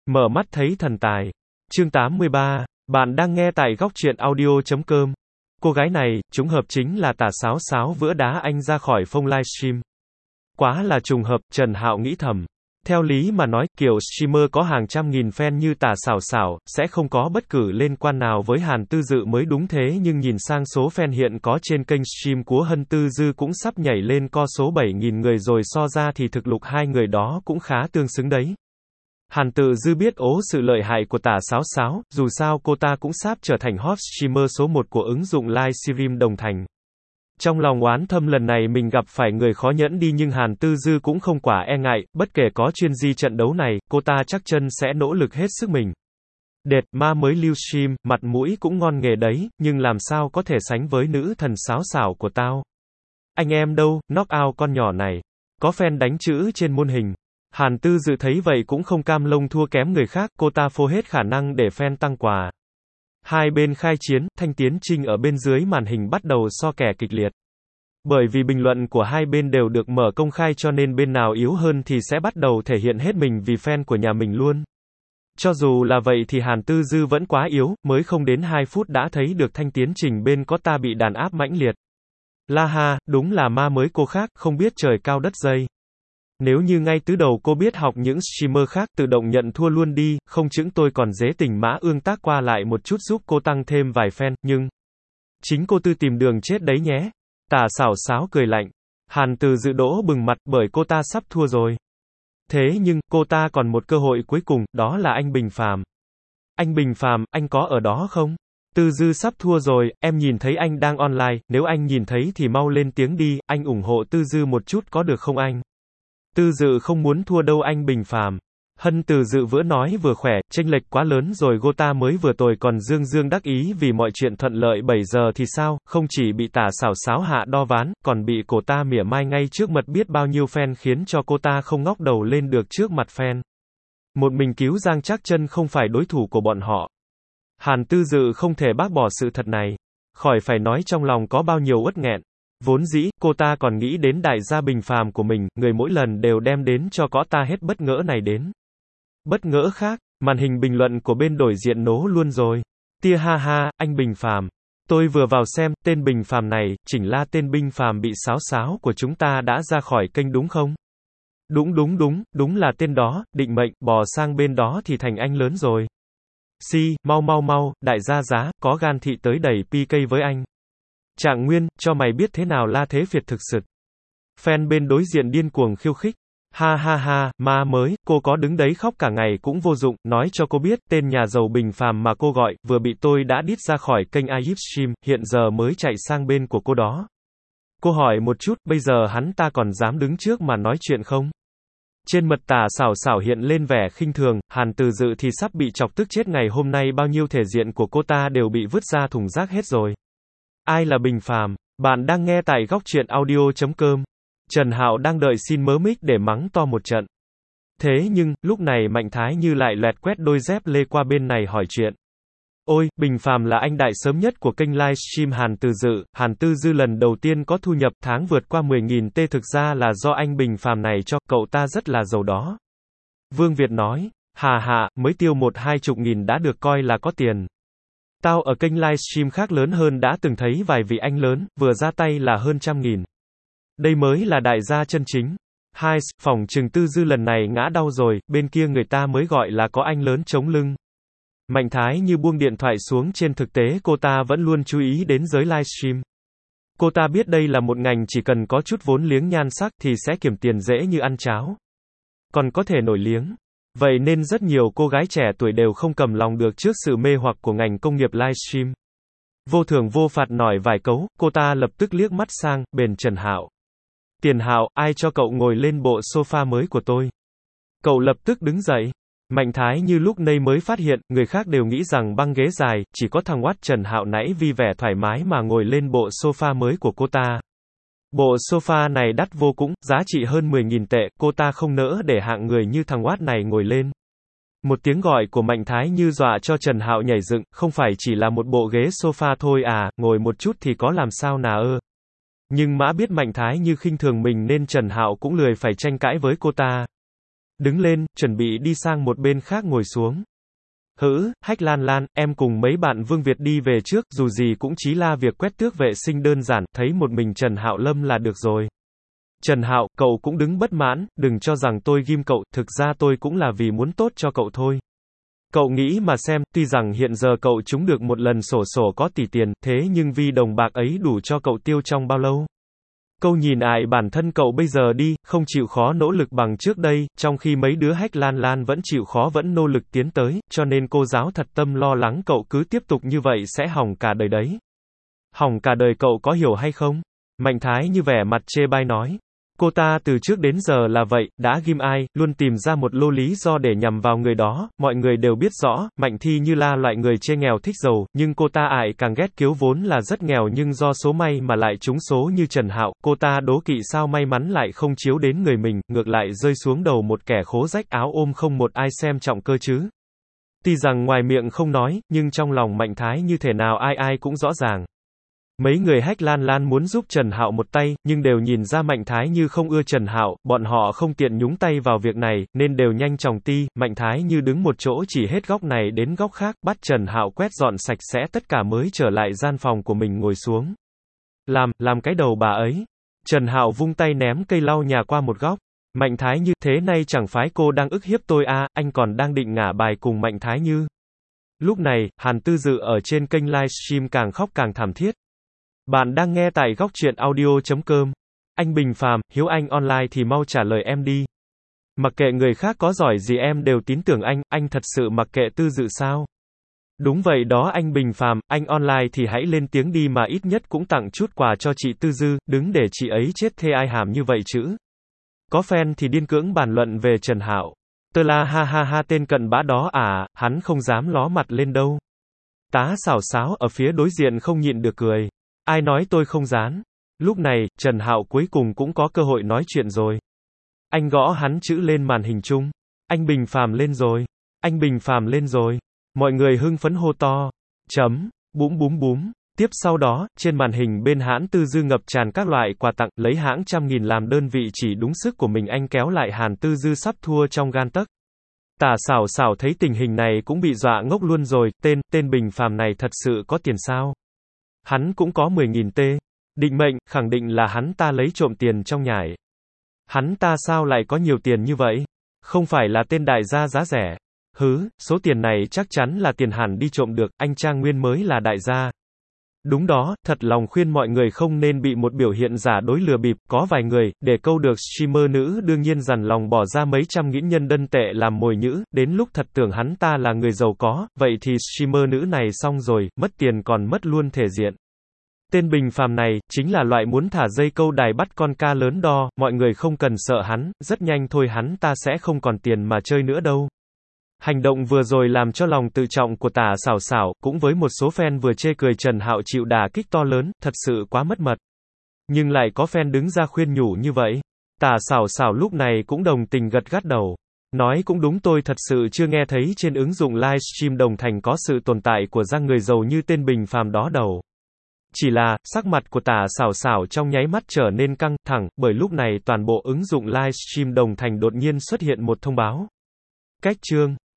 Mở mắt thấy thần tài. Chương 83. Bạn đang nghe tại góc truyện audio.com. Cô gái này, trùng hợp chính là Tả Sáo Sáo vữa đá anh ra khỏi phông livestream. Quá là trùng hợp, Trần Hạo nghĩ thầm. Theo lý mà nói, kiểu streamer có hàng trăm nghìn fan như Tả Sảo Sảo, sẽ không có bất cứ liên quan nào với Hàn Tư Dự mới đúng thế nhưng nhìn sang số fan hiện có trên kênh stream của Hân Tư Dư cũng sắp nhảy lên co số 7.000 người rồi, so ra thì thực lực hai người đó cũng khá tương xứng đấy. Hàn Tự Dư biết ố sự lợi hại của Tả Sáo Sáo, dù sao cô ta cũng sắp trở thành hot streamer số 1 của ứng dụng livestream Đồng Thành. Trong lòng oán thâm lần này mình gặp phải người khó nhẫn đi, nhưng Hàn Tư Dư cũng không quả e ngại, bất kể có chuyên di trận đấu này, cô ta chắc chân sẽ nỗ lực hết sức mình. Đệt, ma mới lưu stream, mặt mũi cũng ngon nghề đấy, nhưng làm sao có thể sánh với nữ thần sáo xảo của tao. Anh em đâu, knock out con nhỏ này. Có fan đánh chữ trên môn hình. Hàn Tư Dự thấy vậy cũng không cam lông thua kém người khác, cô ta phô hết khả năng để fan tăng quà. Hai bên khai chiến, Thanh Tiến Trinh ở bên dưới màn hình bắt đầu so kè kịch liệt. Bởi vì bình luận của hai bên đều được mở công khai cho nên bên nào yếu hơn thì sẽ bắt đầu thể hiện hết mình vì fan của nhà mình luôn. Cho dù là vậy thì Hàn Tư Dư vẫn quá yếu, mới không đến 2 phút đã thấy được Thanh Tiến Trình bên có ta bị đàn áp mãnh liệt. La ha, đúng là ma mới cô khác, không biết trời cao đất dây. Nếu như ngay từ đầu cô biết học những streamer khác tự động nhận thua luôn đi, không chững tôi còn dễ tình mã ương tác qua lại một chút giúp cô tăng thêm vài fan, nhưng chính cô tự tìm đường chết đấy nhé. Tả Sảo Sáo cười lạnh. Hàn Tư Dự đỗ bừng mặt bởi cô ta sắp thua rồi. Thế nhưng, cô ta còn một cơ hội cuối cùng, đó là anh Bình Phàm. Anh Bình Phàm, anh có ở đó không? Tư Dư sắp thua rồi, em nhìn thấy anh đang online, nếu anh nhìn thấy thì mau lên tiếng đi, anh ủng hộ Tư Dư một chút có được không anh? Tư Dự không muốn thua đâu anh Bình Phàm. Hân Tư Dự vừa nói vừa khỏe, chênh lệch quá lớn rồi, cô ta mới vừa rồi còn dương dương đắc ý vì mọi chuyện thuận lợi, 7 giờ thì sao, không chỉ bị Tả Sảo Sáo hạ đo ván, còn bị cô ta mỉa mai ngay trước mặt biết bao nhiêu fan, khiến cho cô ta không ngóc đầu lên được trước mặt fan. Một mình cứu Giang chắc chân không phải đối thủ của bọn họ. Hàn Tư Dự không thể bác bỏ sự thật này. Khỏi phải nói trong lòng có bao nhiêu uất nghẹn. Vốn dĩ, cô ta còn nghĩ đến đại gia Bình Phàm của mình, người mỗi lần đều đem đến cho có ta hết bất ngỡ này đến. Bất ngỡ khác, màn hình bình luận của bên đối diện nổ luôn rồi. Tia ha ha, anh Bình Phàm. Tôi vừa vào xem, tên Bình Phàm này, chỉnh là tên Bình Phàm bị sáo sáo của chúng ta đã ra khỏi kênh đúng không? Đúng là tên đó, định mệnh, bò sang bên đó thì thành anh lớn rồi. Mau, đại gia giá, có gan thị tới đẩy PK với anh. Trạng Nguyên, cho mày biết thế nào là thế Việt thực sự. Fan bên đối diện điên cuồng khiêu khích. Ha, ma mới, cô có đứng đấy khóc cả ngày cũng vô dụng, nói cho cô biết, tên nhà giàu Bình Phàm mà cô gọi, vừa bị tôi đã đít ra khỏi kênh iStream, hiện giờ mới chạy sang bên của cô đó. Cô hỏi một chút, bây giờ hắn ta còn dám đứng trước mà nói chuyện không? Trên mặt Tả Sảo Sảo hiện lên vẻ khinh thường, Hàn Tư Dự thì sắp bị chọc tức chết, ngày hôm nay bao nhiêu thể diện của cô ta đều bị vứt ra thùng rác hết rồi. Ai là Bình Phàm? Bạn đang nghe tại góc truyện audio.com. Trần Hạo đang đợi xin mớ mic để mắng to một trận. Thế nhưng, lúc này Mạnh Thái Như lại loẹt quét đôi dép lê qua bên này hỏi chuyện. Ôi, Bình Phàm là anh đại sớm nhất của kênh livestream Hàn Tư Dự. Hàn Tư Dư lần đầu tiên có thu nhập tháng vượt qua 10.000 T, thực ra là do anh Bình Phàm này cho, cậu ta rất là giàu đó. Vương Việt nói, hà, mới tiêu 1-20 nghìn đã được coi là có tiền. Tao ở kênh livestream khác lớn hơn đã từng thấy vài vị anh lớn, vừa ra tay là hơn 100.000. Đây mới là đại gia chân chính. Phỏng chừng Tư Dư lần này ngã đau rồi, bên kia người ta mới gọi là có anh lớn chống lưng. Mạnh Thái Như buông điện thoại xuống, trên thực tế cô ta vẫn luôn chú ý đến giới livestream. Cô ta biết đây là một ngành chỉ cần có chút vốn liếng nhan sắc thì sẽ kiếm tiền dễ như ăn cháo. Còn có thể nổi liếng. Vậy nên rất nhiều cô gái trẻ tuổi đều không cầm lòng được trước sự mê hoặc của ngành công nghiệp livestream. Vô thưởng vô phạt nổi vài câu, cô ta lập tức liếc mắt sang bên Trần Hạo. Tiền Hạo, ai cho cậu ngồi lên bộ sofa mới của tôi? Cậu lập tức đứng dậy. Mạnh Thái Như lúc này mới phát hiện, người khác đều nghĩ rằng băng ghế dài, chỉ có thằng oát Trần Hạo nãy vì vẻ thoải mái mà ngồi lên bộ sofa mới của cô ta. Bộ sofa này đắt vô cùng, giá trị hơn 10.000 tệ, cô ta không nỡ để hạng người như thằng oát này ngồi lên. Một tiếng gọi của Mạnh Thái Như dọa cho Trần Hạo nhảy dựng, không phải chỉ là một bộ ghế sofa thôi à, ngồi một chút thì có làm sao nào ơ. Nhưng mã biết Mạnh Thái Như khinh thường mình nên Trần Hạo cũng lười phải tranh cãi với cô ta. đứng lên, chuẩn bị đi sang một bên khác ngồi xuống. Hách Lan Lan, em cùng mấy bạn Vương Việt đi về trước, dù gì cũng chỉ là việc quét tước vệ sinh đơn giản, thấy một mình Trần Hạo Lâm là được rồi. Trần Hạo, cậu cũng đứng bất mãn, đừng cho rằng tôi ghim cậu, thực ra tôi cũng là vì muốn tốt cho cậu thôi. Cậu nghĩ mà xem, tuy rằng hiện giờ cậu trúng được một lần xổ sổ có tỷ tiền, thế nhưng vì đồng bạc ấy đủ cho cậu tiêu trong bao lâu? Câu nhìn lại bản thân cậu bây giờ đi, không chịu khó nỗ lực bằng trước đây, trong khi mấy đứa Hách Lan Lan vẫn chịu khó vẫn nỗ lực tiến tới, cho nên cô giáo thật tâm lo lắng cậu cứ tiếp tục như vậy sẽ hỏng cả đời đấy. Hỏng cả đời cậu có hiểu hay không? Mạnh Thái như vẻ mặt chê bai nói. Cô ta từ trước đến giờ là vậy, đã ghim ai, luôn tìm ra một lô lý do để nhằm vào người đó, mọi người đều biết rõ, Mạnh Thi như là loại người chê nghèo thích giàu, nhưng cô ta càng ghét Kiếu vốn là rất nghèo nhưng do số may mà lại trúng số như Trần Hạo, cô ta đố kỵ sao may mắn lại không chiếu đến người mình, ngược lại rơi xuống đầu một kẻ khố rách áo ôm không một ai xem trọng cơ chứ. Tuy rằng ngoài miệng không nói, nhưng trong lòng Mạnh Thái như thế nào ai cũng rõ ràng. Mấy người Hách Lan Lan muốn giúp Trần Hạo một tay, nhưng đều nhìn ra Mạnh Thái như không ưa Trần Hạo, bọn họ không tiện nhúng tay vào việc này, nên đều nhanh chóng Mạnh Thái như đứng một chỗ chỉ hết góc này đến góc khác, bắt Trần Hạo quét dọn sạch sẽ tất cả mới trở lại gian phòng của mình ngồi xuống. Làm cái đầu bà ấy. Trần Hạo vung tay ném cây lau nhà qua một góc. Mạnh Thái Như, thế nay chẳng phải cô đang ức hiếp tôi à, anh còn đang định ngả bài cùng Mạnh Thái Như. Lúc này, Hàn Tư Dự ở trên kênh livestream càng khóc càng thảm thiết. Bạn đang nghe tại góc truyện audio.com. Anh Bình Phàm, Hiếu Anh online thì mau trả lời em đi. Mặc kệ người khác có giỏi gì em đều tín tưởng anh thật sự mặc kệ Tư Dự sao? Đúng vậy đó anh Bình Phàm, anh online thì hãy lên tiếng đi mà ít nhất cũng tặng chút quà cho chị Tư Dư, đứng để chị ấy chết thê ai hàm như vậy chứ. Có fan thì điên cưỡng bàn luận về Trần Hạo. Tơ la ha tên cận bã đó à, hắn không dám ló mặt lên đâu. Tá xảo xáo ở phía đối diện không nhịn được cười. Ai nói tôi không dám? Lúc này, Trần Hạo cuối cùng cũng có cơ hội nói chuyện rồi. Anh gõ hắn chữ lên màn hình chung. Anh Bình Phàm lên rồi. Anh Bình Phàm lên rồi. Mọi người hưng phấn hô to. Búm búm búm. Tiếp sau đó, trên màn hình bên hãng Tư Dư ngập tràn các loại quà tặng, lấy hãng 100.000 làm đơn vị chỉ đúng sức của mình anh kéo lại Hàn Tư Dư sắp thua trong gan tấc. Tả xảo xảo thấy tình hình này cũng bị dọa ngốc luôn rồi, tên Bình Phàm này thật sự có tiền sao? Hắn cũng có 10.000 tê. Định mệnh, khẳng định là hắn ta lấy trộm tiền trong nhải. Hắn ta sao lại có nhiều tiền như vậy? Không phải là tên đại gia giá rẻ. Số tiền này chắc chắn là tiền hẳn đi trộm được, anh Trang Nguyên mới là đại gia. Đúng đó, thật lòng khuyên mọi người không nên bị một biểu hiện giả đối lừa bịp, có vài người, để câu được streamer nữ đương nhiên dằn lòng bỏ ra mấy trăm nghìn nhân dân tệ làm mồi nhữ, đến lúc thật tưởng hắn ta là người giàu có, vậy thì streamer nữ này xong rồi, mất tiền còn mất luôn thể diện. Tên Bình Phàm này, chính là loại muốn thả dây câu đài bắt con ca lớn đo, mọi người không cần sợ hắn, rất nhanh thôi hắn ta sẽ không còn tiền mà chơi nữa đâu. Hành động vừa rồi làm cho lòng tự trọng của Tả xảo xảo, cũng với một số fan vừa chê cười Trần Hạo chịu đả kích to lớn, thật sự quá mất mật. Nhưng lại có fan đứng ra khuyên nhủ như vậy. Tả xảo xảo lúc này cũng đồng tình gật gắt đầu. Nói cũng đúng, tôi thật sự chưa nghe thấy trên ứng dụng livestream Đồng Thành có sự tồn tại của ra người giàu như tên Bình Phàm đó đâu. Chỉ là, sắc mặt của Tả xảo xảo trong nháy mắt trở nên căng thẳng, bởi lúc này toàn bộ ứng dụng livestream Đồng Thành đột nhiên xuất hiện một thông báo. Cách chương.